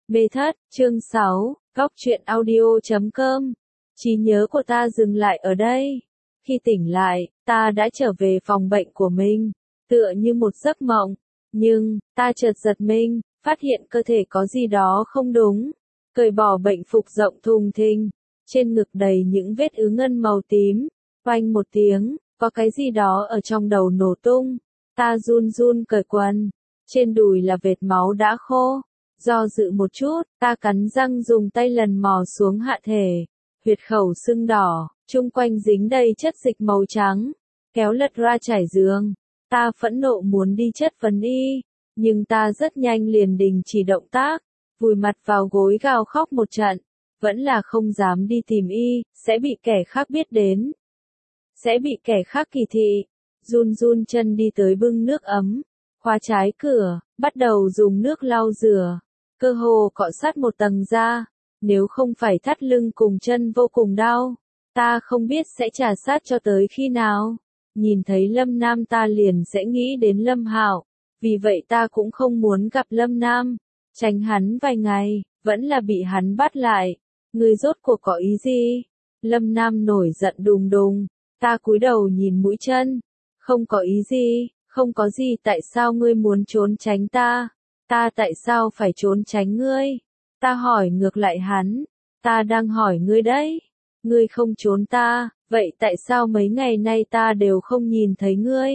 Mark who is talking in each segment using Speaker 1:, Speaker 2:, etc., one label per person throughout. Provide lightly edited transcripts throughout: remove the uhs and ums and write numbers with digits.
Speaker 1: Mê thất, chương 6, Góc truyện audio.com. Trí nhớ của ta dừng lại ở đây. Khi tỉnh lại, ta đã trở về phòng bệnh của mình, tựa như một giấc mộng. Nhưng, ta chợt giật mình, phát hiện cơ thể có gì đó không đúng. Cởi bỏ bệnh phục rộng thùng thình, trên ngực đầy những vết ứ ngân màu tím. Oanh một tiếng, có cái gì đó ở trong đầu nổ tung. Ta run run cởi quần, trên đùi là vệt máu đã khô. Do dự một chút, ta cắn răng dùng tay lần mò xuống hạ thể. Huyệt khẩu sưng đỏ, chung quanh dính đầy chất dịch màu trắng. Kéo lật ra trải giường. Ta phẫn nộ muốn đi chất vấn y. Nhưng ta rất nhanh liền đình chỉ động tác. Vùi mặt vào gối gào khóc một trận. Vẫn là không dám đi tìm y, sẽ bị kẻ khác biết đến. Sẽ bị kẻ khác kỳ thị. Run run chân đi tới bưng nước ấm. Khóa trái cửa, bắt đầu dùng nước lau rửa. Cơ hồ cọ sát một tầng da, nếu không phải thắt lưng cùng chân vô cùng đau, ta không biết sẽ trả sát cho tới khi nào. Nhìn thấy Lâm Nam ta liền sẽ nghĩ đến Lâm Hạo, vì vậy ta cũng không muốn gặp Lâm Nam, tránh hắn vài ngày, vẫn là bị hắn bắt lại. Ngươi rốt cuộc có ý gì? Lâm Nam nổi giận đùng đùng, ta cúi đầu nhìn mũi chân, không có ý gì, không có gì. Tại sao ngươi muốn trốn tránh ta? Ta tại sao phải trốn tránh ngươi? Ta hỏi ngược lại hắn. Ta đang hỏi ngươi đấy. Ngươi không trốn ta, vậy tại sao mấy ngày nay ta đều không nhìn thấy ngươi?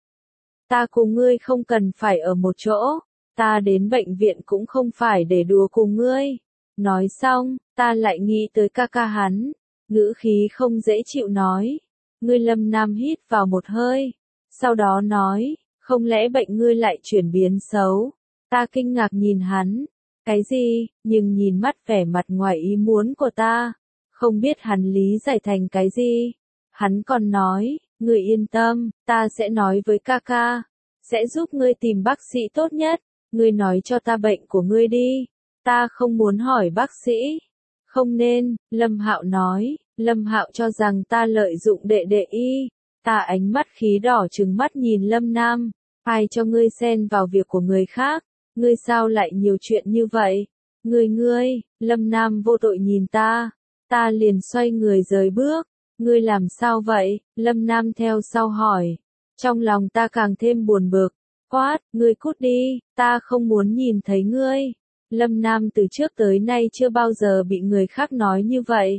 Speaker 1: Ta cùng ngươi không cần phải ở một chỗ. Ta đến bệnh viện cũng không phải để đùa cùng ngươi. Nói xong, ta lại nghĩ tới ca ca hắn. Ngữ khí không dễ chịu nói. Ngươi Lâm Nam hít vào một hơi. Sau đó nói, không lẽ bệnh ngươi lại chuyển biến xấu? Ta kinh ngạc nhìn hắn. Cái gì? Nhưng nhìn mắt vẻ mặt ngoài ý muốn của ta. Không biết hắn lý giải thành cái gì. Hắn còn nói, ngươi yên tâm, ta sẽ nói với ca ca. Sẽ giúp ngươi tìm bác sĩ tốt nhất. Ngươi nói cho ta bệnh của ngươi đi. Ta không muốn hỏi bác sĩ. Không nên, Lâm Hạo nói. Lâm Hạo cho rằng ta lợi dụng đệ đệ y. Ta ánh mắt khí đỏ trừng mắt nhìn Lâm Nam. Ai cho ngươi xen vào việc của người khác? Ngươi sao lại nhiều chuyện như vậy? Ngươi, Lâm Nam vô tội nhìn ta. Ta liền xoay người rời bước. Ngươi làm sao vậy? Lâm Nam theo sau hỏi. Trong lòng ta càng thêm buồn bực. Quát, ngươi cút đi, ta không muốn nhìn thấy ngươi. Lâm Nam từ trước tới nay chưa bao giờ bị người khác nói như vậy.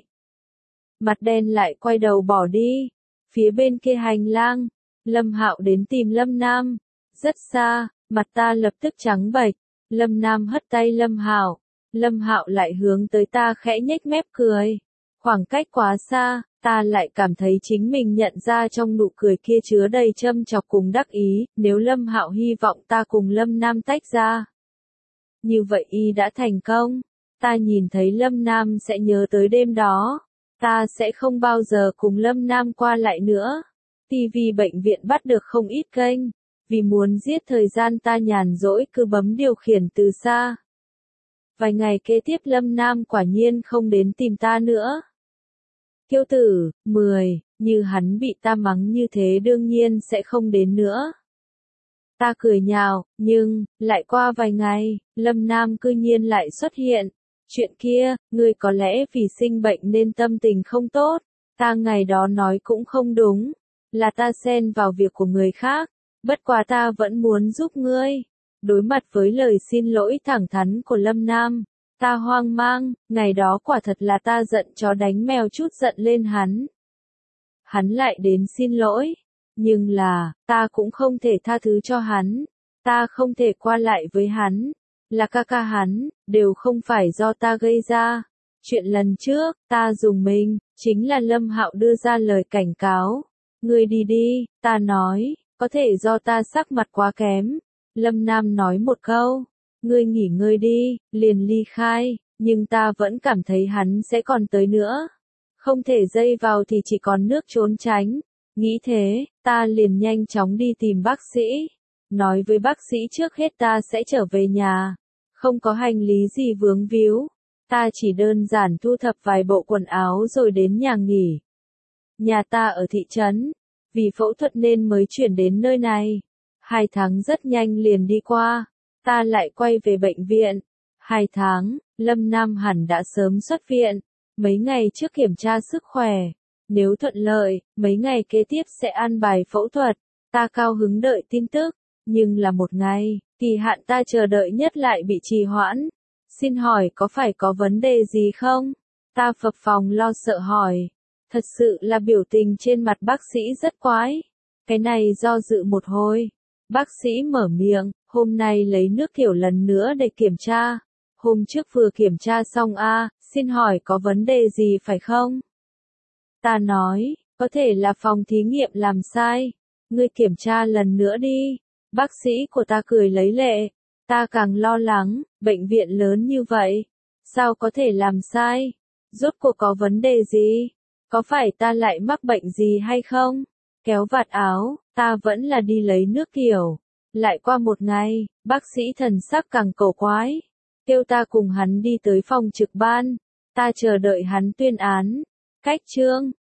Speaker 1: Mặt đen lại quay đầu bỏ đi. Phía bên kia hành lang, Lâm Hạo đến tìm Lâm Nam. Rất xa, mặt ta lập tức trắng bệch. Lâm Nam hất tay Lâm Hạo. Lâm Hạo lại hướng tới ta khẽ nhếch mép cười. Khoảng cách quá xa, ta lại cảm thấy chính mình nhận ra trong nụ cười kia chứa đầy châm chọc cùng đắc ý. Nếu Lâm Hạo hy vọng ta cùng Lâm Nam tách ra, như vậy y đã thành công. Ta nhìn thấy Lâm Nam sẽ nhớ tới đêm đó. Ta sẽ không bao giờ cùng Lâm Nam qua lại nữa. TV bệnh viện bắt được không ít kênh. Vì muốn giết thời gian ta nhàn rỗi cứ bấm điều khiển từ xa. Vài ngày kế tiếp Lâm Nam quả nhiên không đến tìm ta nữa. Kiêu tử, 10, như hắn bị ta mắng như thế đương nhiên sẽ không đến nữa. Ta cười nhạo, nhưng, lại qua vài ngày, Lâm Nam cư nhiên lại xuất hiện. Chuyện kia, ngươi có lẽ vì sinh bệnh nên tâm tình không tốt. Ta ngày đó nói cũng không đúng. Là ta xen vào việc của người khác. Bất quá ta vẫn muốn giúp ngươi. Đối mặt với lời xin lỗi thẳng thắn của Lâm Nam, ta hoang mang. Ngày đó quả thật là ta giận chó đánh mèo chút giận lên hắn. Hắn lại đến xin lỗi. Nhưng là, ta cũng không thể tha thứ cho hắn. Ta không thể qua lại với hắn. Là ca ca hắn, đều không phải do ta gây ra. Chuyện lần trước, ta dùng mình, chính là Lâm Hạo đưa ra lời cảnh cáo. Ngươi đi đi, ta nói, có thể do ta sắc mặt quá kém. Lâm Nam nói một câu, ngươi nghỉ ngơi đi, liền ly khai, nhưng ta vẫn cảm thấy hắn sẽ còn tới nữa. Không thể dây vào thì chỉ còn nước trốn tránh. Nghĩ thế, ta liền nhanh chóng đi tìm bác sĩ. Nói với bác sĩ trước hết ta sẽ trở về nhà. Không có hành lý gì vướng víu. Ta chỉ đơn giản thu thập vài bộ quần áo rồi đến nhà nghỉ. Nhà ta ở thị trấn. Vì phẫu thuật nên mới chuyển đến nơi này. 2 tháng rất nhanh liền đi qua. Ta lại quay về bệnh viện. 2 tháng, Lâm Nam hẳn đã sớm xuất viện, mấy ngày trước kiểm tra sức khỏe. Nếu thuận lợi, mấy ngày kế tiếp sẽ an bài phẫu thuật. Ta cao hứng đợi tin tức, nhưng là một ngày, kỳ hạn ta chờ đợi nhất lại bị trì hoãn. Xin hỏi có phải có vấn đề gì không? Ta phập phồng lo sợ hỏi. Thật sự là biểu tình trên mặt bác sĩ rất quái. Cái này do dự một hồi. Bác sĩ mở miệng, hôm nay lấy nước tiểu lần nữa để kiểm tra. Hôm trước vừa kiểm tra xong xin hỏi có vấn đề gì phải không? Ta nói, có thể là phòng thí nghiệm làm sai. Ngươi kiểm tra lần nữa đi. Bác sĩ của ta cười lấy lệ. Ta càng lo lắng, bệnh viện lớn như vậy. Sao có thể làm sai? Rốt cuộc có vấn đề gì? Có phải ta lại mắc bệnh gì hay không? Kéo vạt áo, ta vẫn là đi lấy nước tiểu. Lại qua một ngày, bác sĩ thần sắc càng cổ quái. Kêu ta cùng hắn đi tới phòng trực ban. Ta chờ đợi hắn tuyên án. Cách chương